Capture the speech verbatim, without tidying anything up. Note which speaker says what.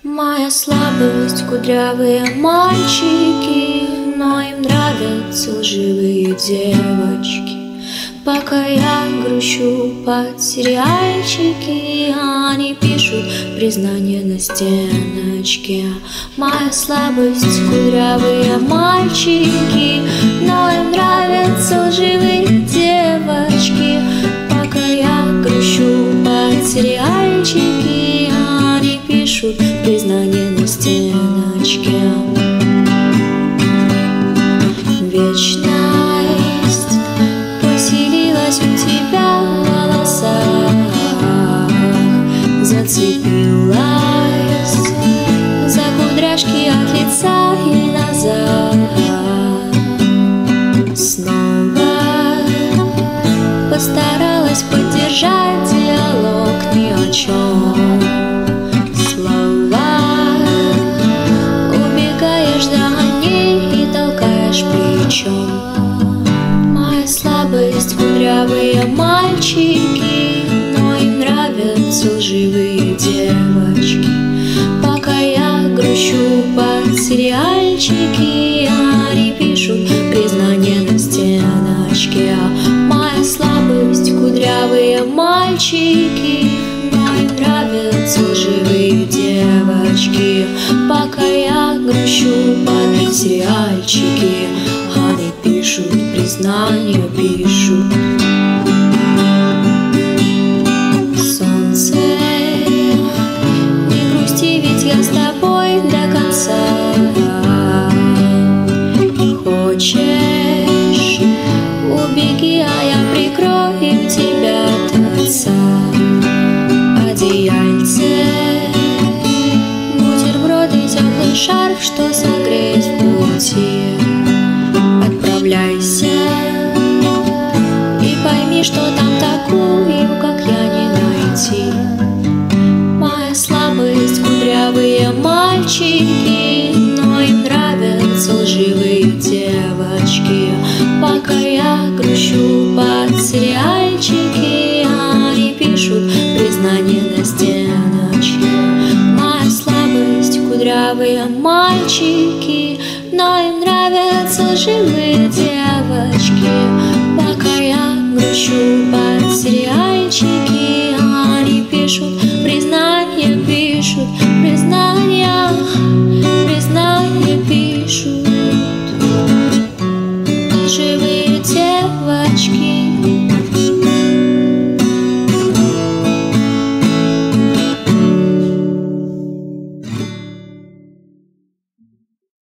Speaker 1: Моя слабость — кудрявые мальчики, но им нравятся лживые девочки. Пока я грущу под сериальчики, они пишут признание на стеночке. Моя слабость — кудрявые мальчики, но им нравятся лживые девочки. Пока я грущу под сериальчики, они пишут признание на стеночке. Вечность поселилась у тебя в волосах, зацепилась за кудряшки от лица и назад. Снова постаралась поддержать диалог ни о чем. Моя слабость — кудрявые мальчики, но им нравятся лживые девочки. Пока я грущу под сериальчики, они пишут признание на стеночке. Моя слабость — кудрявые мальчики, но им нравятся лживые девочки. Пока я грущу под сериальчики, они пишут признание, пишут. Солнце, не грусти, ведь я с тобой до конца. Хочешь, убеги, а я прикрою тебя от отца. Одеяльце, бутерброды, теплый шарф, что согреть в пути. Отправляйся и пойми, что там такую, как я, не найти. Моя слабость — кудрявые мальчики, но им нравятся лживые девочки. Пока я грущу под сериальчики, они пишут признание на стеночке. Моя слабость — кудрявые мальчики, но им нравятся лживые девочки. Пока я грущу под сериальчики, они пишут признание, пишут признание.